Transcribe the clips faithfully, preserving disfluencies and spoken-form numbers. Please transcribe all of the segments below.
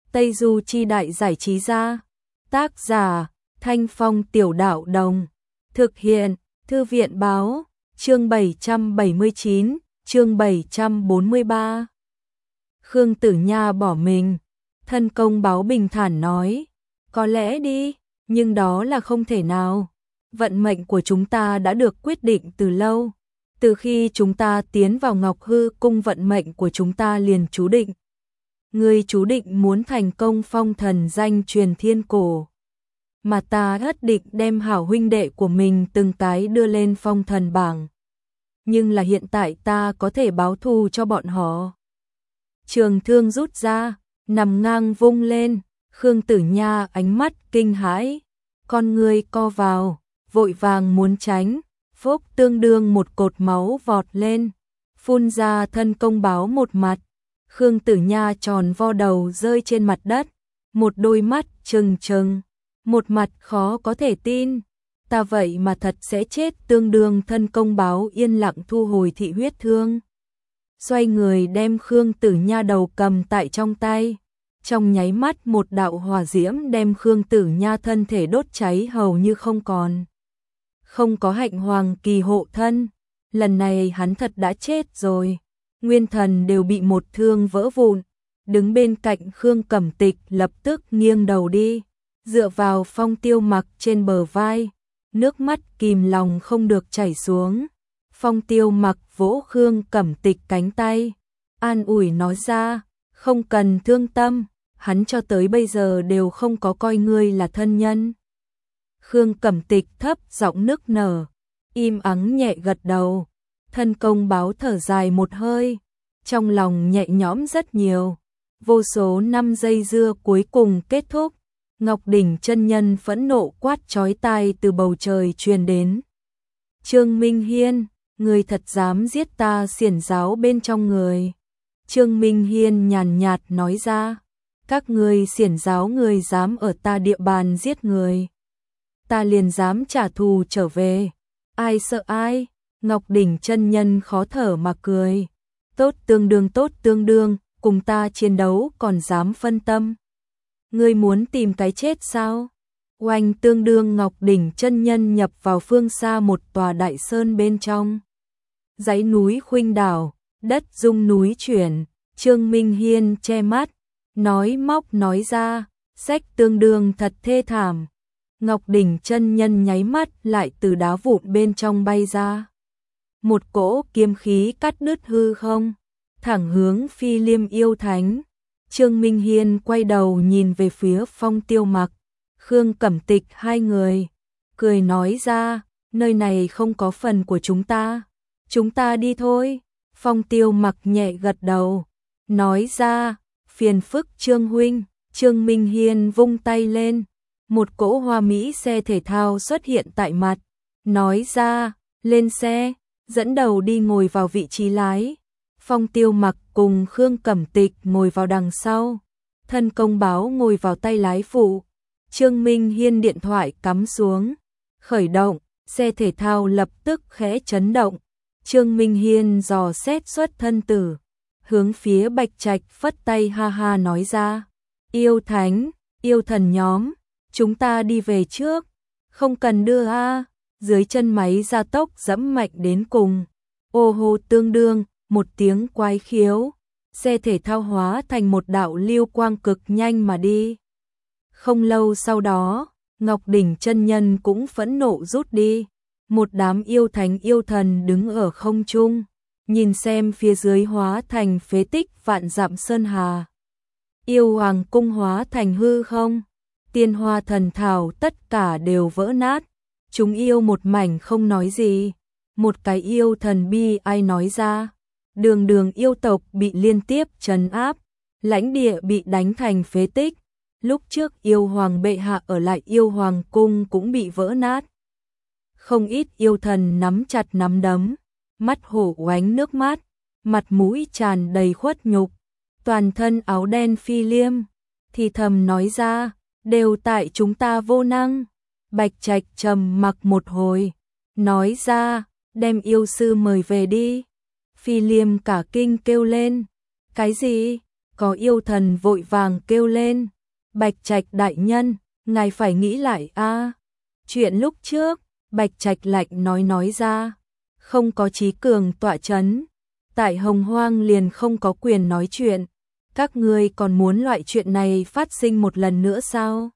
Tây Du Chi Đại Giải Trí Gia. Tác giả Thanh Phong Tiểu Đạo Đồng. Thực hiện Thư viện Báo. Chương bảy trăm bảy mươi chín, chương bảy trăm bốn mươi ba. Khương Tử Nha bỏ mình. Thân công báo bình thản nói, có lẽ đi, nhưng đó là không thể nào. Vận mệnh của chúng ta đã được quyết định từ lâu. Từ khi chúng ta tiến vào Ngọc Hư Cung, vận mệnh của chúng ta liền chú định. Ngươi chú định muốn thành công phong thần danh truyền thiên cổ. Mà ta nhất định đem hảo huynh đệ của mình từng cái đưa lên phong thần bảng. Nhưng là hiện tại ta có thể báo thù cho bọn họ. Trường thương rút ra, nằm ngang vung lên, Khương Tử Nha ánh mắt kinh hãi, con người co vào, vội vàng muốn tránh, phốc tương đương một cột máu vọt lên, phun ra thân công báo một mặt. Khương Tử Nha tròn vo đầu rơi trên mặt đất, một đôi mắt trừng trừng, một mặt khó có thể tin, ta vậy mà thật sẽ chết. Tương đương thân công báo yên lặng thu hồi thị huyết thương, xoay người đem Khương Tử Nha đầu cầm tại trong tay, trong nháy mắt một đạo hỏa diễm đem Khương Tử Nha thân thể đốt cháy hầu như không còn. Không có hạnh hoàng kỳ hộ thân, lần này hắn thật đã chết rồi. Nguyên thần đều bị một thương vỡ vụn, đứng bên cạnh Khương Cẩm Tịch lập tức nghiêng đầu đi, dựa vào Phong Tiêu Mặc trên bờ vai, nước mắt kìm lòng không được chảy xuống. Phong Tiêu Mặc vỗ Khương Cẩm Tịch cánh tay, an ủi nói ra, không cần thương tâm, hắn cho tới bây giờ đều không có coi ngươi là thân nhân. Khương Cẩm Tịch thấp giọng nức nở, im ắng nhẹ gật đầu. Thân công báo thở dài một hơi, trong lòng nhẹ nhõm rất nhiều. Vô số năm dây dưa cuối cùng kết thúc. Ngọc Đỉnh chân nhân phẫn nộ quát chói tai từ bầu trời truyền đến. Trương Minh Hiên, người thật dám giết ta xiển giáo bên trong người. Trương Minh Hiên nhàn nhạt nói ra, các người xiển giáo người dám ở ta địa bàn giết người, ta liền dám trả thù trở về. Ai sợ ai? Ngọc Đỉnh chân nhân khó thở mà cười. Tốt tương đương, tốt tương đương, cùng ta chiến đấu còn dám phân tâm. Ngươi muốn tìm cái chết sao? Oanh tương đương Ngọc Đỉnh chân nhân nhập vào phương xa một tòa đại sơn bên trong. Dãy núi khuynh đảo, đất rung núi chuyển, Trương Minh Hiên che mắt, nói móc nói ra, sách tương đương thật thê thảm. Ngọc Đỉnh chân nhân nháy mắt lại từ đá vụn bên trong bay ra. Một cỗ kiếm khí cắt đứt hư không, thẳng hướng Phi Liêm yêu thánh. Trương Minh Hiên quay đầu nhìn về phía Phong Tiêu Mặc, Khương Cẩm Tịch hai người, cười nói ra, nơi này không có phần của chúng ta, chúng ta đi thôi. Phong Tiêu Mặc nhẹ gật đầu, nói ra, phiền phức Trương huynh. Trương Minh Hiên vung tay lên, một cỗ hoa mỹ xe thể thao xuất hiện tại mặt, nói ra, lên xe, dẫn đầu đi ngồi vào vị trí lái. Phong Tiêu Mặc cùng Khương Cẩm Tịch ngồi vào đằng sau, thân công báo ngồi vào tay lái phụ. Trương Minh Hiên điện thoại cắm xuống, khởi động, xe thể thao lập tức khẽ chấn động. Trương Minh Hiên dò xét xuất thân tử, hướng phía Bạch Trạch phất tay ha ha nói ra, yêu thánh, yêu thần nhóm, chúng ta đi về trước, không cần đưa a. Dưới chân máy gia tốc dẫm mạnh đến cùng, ô hô tương đương, một tiếng quái khiếu, xe thể thao hóa thành một đạo lưu quang cực nhanh mà đi. Không lâu sau đó, Ngọc Đỉnh chân nhân cũng phẫn nộ rút đi, một đám yêu thánh yêu thần đứng ở không trung, nhìn xem phía dưới hóa thành phế tích vạn dặm sơn hà. Yêu hoàng cung hóa thành hư không, tiên hoa thần thảo tất cả đều vỡ nát. Chúng yêu một mảnh không nói gì, một cái yêu thần bi ai nói ra, đường đường yêu tộc bị liên tiếp trấn áp, lãnh địa bị đánh thành phế tích, lúc trước yêu hoàng bệ hạ ở lại yêu hoàng cung cũng bị vỡ nát. Không ít yêu thần nắm chặt nắm đấm, mắt hổ oánh nước mắt, mặt mũi tràn đầy khuất nhục, toàn thân áo đen Phi Liêm, thì thầm nói ra, đều tại chúng ta vô năng. Bạch Trạch trầm mặc một hồi, nói ra, đem yêu sư mời về đi. Phi Liêm cả kinh kêu lên, cái gì? Có yêu thần vội vàng kêu lên, Bạch Trạch đại nhân, ngài phải nghĩ lại a. Chuyện lúc trước, Bạch Trạch lạnh nói nói ra, không có Chí Cường tọa chấn, tại Hồng Hoang liền không có quyền nói chuyện, các ngươi còn muốn loại chuyện này phát sinh một lần nữa sao?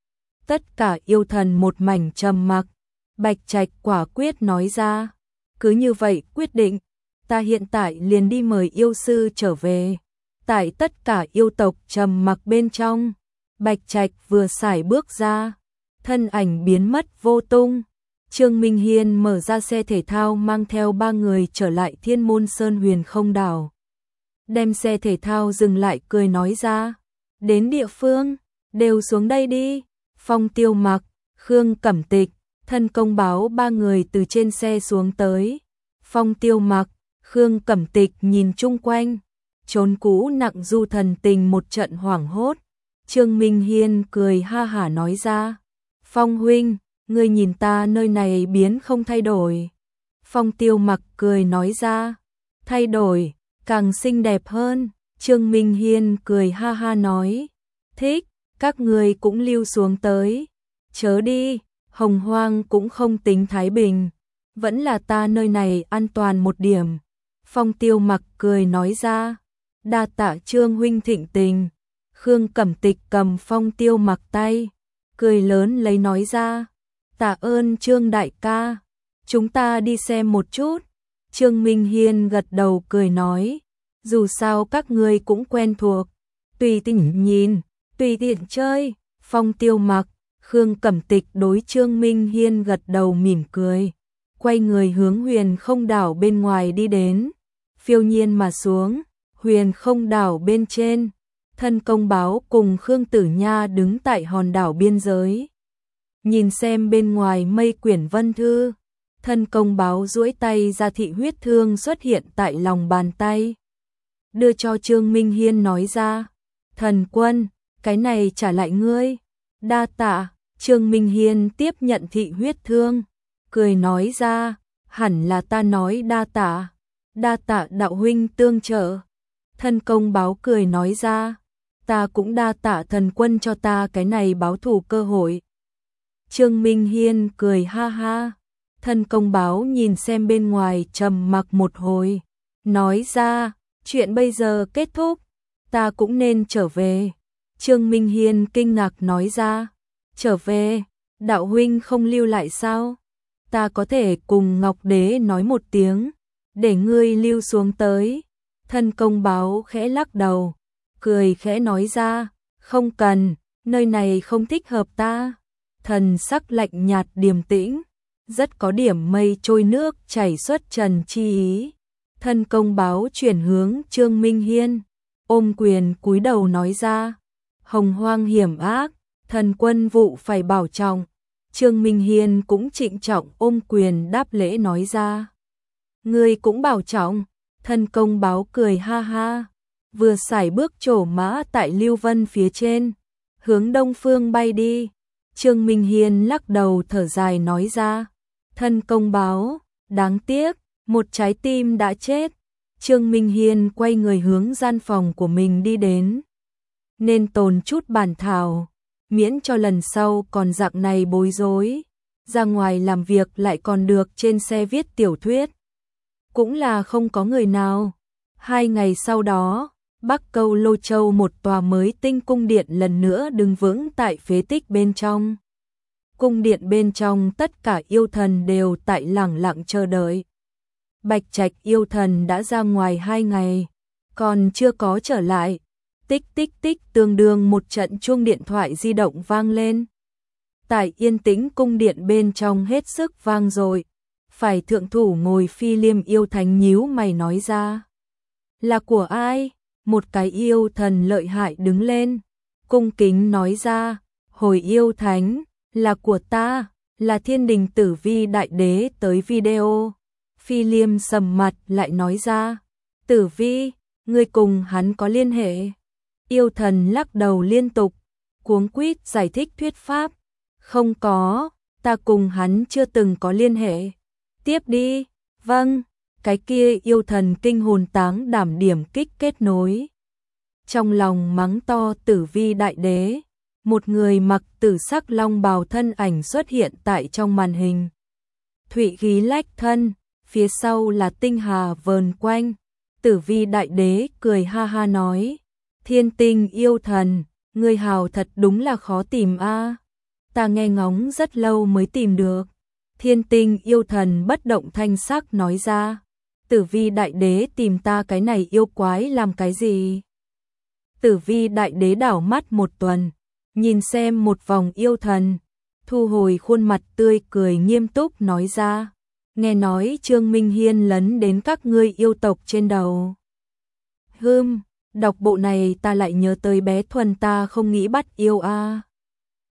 Tất cả yêu thần một mảnh trầm mặc, Bạch Trạch quả quyết nói ra, cứ như vậy quyết định, ta hiện tại liền đi mời yêu sư trở về. Tại tất cả yêu tộc trầm mặc bên trong, Bạch Trạch vừa xài bước ra, thân ảnh biến mất vô tung. Trương Minh Hiên mở ra xe thể thao mang theo ba người trở lại Thiên Môn Sơn Huyền Không Đảo. Đem xe thể thao dừng lại cười nói ra, đến địa phương, đều xuống đây đi. Phong Tiêu Mặc, Khương Cẩm Tịch, Thân Công Báo ba người từ trên xe xuống tới. Phong Tiêu Mặc, Khương Cẩm Tịch nhìn chung quanh, trốn cũ nặng du thần tình một trận hoảng hốt. Trương Minh Hiên cười ha hả nói ra, Phong huynh, ngươi nhìn ta nơi này biến không thay đổi. Phong Tiêu Mặc cười nói ra, thay đổi, càng xinh đẹp hơn. Trương Minh Hiên cười ha ha nói, thích, các ngươi cũng lưu xuống tới. Chớ đi, Hồng Hoang cũng không tính thái bình, vẫn là ta nơi này an toàn một điểm. Phong Tiêu Mặc cười nói ra, đa tạ Trương huynh thịnh tình. Khương Cẩm Tịch cầm Phong Tiêu Mặc tay, cười lớn lấy nói ra, tạ ơn Trương đại ca, chúng ta đi xem một chút. Trương Minh Hiên gật đầu cười nói, dù sao các ngươi cũng quen thuộc, tùy tiện nhìn, tùy tiện chơi. Phong Tiêu Mặc, Khương Cẩm Tịch đối Trương Minh Hiên gật đầu mỉm cười, quay người hướng Huyền Không Đảo bên ngoài đi đến. Phiêu nhiên mà xuống, Huyền Không Đảo bên trên, Thân Công Báo cùng Khương Tử Nha đứng tại hòn đảo biên giới, nhìn xem bên ngoài mây quyển vân thư. Thân Công Báo duỗi tay ra, thị huyết thương xuất hiện tại lòng bàn tay, đưa cho Trương Minh Hiên nói ra, thần quân, cái này trả lại ngươi. Đa tạ. Trương Minh Hiên tiếp nhận thị huyết thương, cười nói ra, hẳn là ta nói đa tạ, đa tạ đạo huynh tương trợ. Thân Công Báo cười nói ra, ta cũng đa tạ thần quân cho ta cái này báo thù cơ hội. Trương Minh Hiên cười ha ha. Thân Công Báo nhìn xem bên ngoài trầm mặc một hồi, nói ra, chuyện bây giờ kết thúc, ta cũng nên trở về. Trương Minh Hiên kinh ngạc nói ra, trở về, đạo huynh không lưu lại sao? Ta có thể cùng Ngọc Đế nói một tiếng, để ngươi lưu xuống tới. Thân Công Báo khẽ lắc đầu, cười khẽ nói ra, không cần, nơi này không thích hợp ta. Thần sắc lạnh nhạt điềm tĩnh, rất có điểm mây trôi nước chảy xuất trần chi ý. Thân Công Báo chuyển hướng Trương Minh Hiên, ôm quyền cúi đầu nói ra, Hồng Hoang hiểm ác, thần quân vụ phải bảo trọng. Trương Minh Hiên cũng trịnh trọng ôm quyền đáp lễ nói ra, ngươi cũng bảo trọng. Thân Công Báo cười ha ha, vừa sải bước trổ mã tại Lưu Vân phía trên, hướng đông phương bay đi. Trương Minh Hiên lắc đầu thở dài nói ra, Thân Công Báo, đáng tiếc, một trái tim đã chết. Trương Minh Hiên quay người hướng gian phòng của mình đi đến, nên tồn chút bản thảo, miễn cho lần sau còn dạng này bối rối, ra ngoài làm việc lại còn được trên xe viết tiểu thuyết, cũng là không có người nào. Hai ngày sau đó, Bắc Câu Lô Châu một tòa mới tinh cung điện lần nữa đứng vững tại phế tích bên trong. Cung điện bên trong tất cả yêu thần đều tại lẳng lặng chờ đợi. Bạch Trạch yêu thần đã ra ngoài hai ngày, còn chưa có trở lại. Tích tích tích, tương đương một trận chuông điện thoại di động vang lên. Tại yên tĩnh cung điện bên trong hết sức vang dội. Phải thượng thủ ngồi Phi Liêm yêu thánh nhíu mày nói ra, là của ai? Một cái yêu thần lợi hại đứng lên, cung kính nói ra, hồi yêu thánh, là của ta, là Thiên Đình Tử Vi đại đế tới video. Phi Liêm sầm mặt lại nói ra, Tử Vi, ngươi cùng hắn có liên hệ? Yêu thần lắc đầu liên tục, cuống quýt giải thích thuyết pháp, không có, ta cùng hắn chưa từng có liên hệ. Tiếp đi. Vâng. Cái kia yêu thần kinh hồn táng đảm điểm kích kết nối. trong lòng mắng to Tử Vi đại đế. Một người mặc tử sắc long bào thân ảnh xuất hiện tại trong màn hình. Thụy khí lách thân, phía sau là tinh hà vờn quanh. Tử Vi đại đế cười ha ha nói, thiên tinh yêu thần, ngươi hào thật đúng là khó tìm a. Ta nghe ngóng rất lâu mới tìm được. Thiên tinh yêu thần bất động thanh sắc nói ra, Tử Vi đại đế tìm ta cái này yêu quái làm cái gì? Tử Vi đại đế đảo mắt một tuần, nhìn xem một vòng yêu thần, thu hồi khuôn mặt tươi cười nghiêm túc nói ra, nghe nói Trương Minh Hiên lấn đến các ngươi yêu tộc trên đầu. Hừm, đọc bộ này ta lại nhớ tới bé Thuần ta không nghĩ bắt yêu a.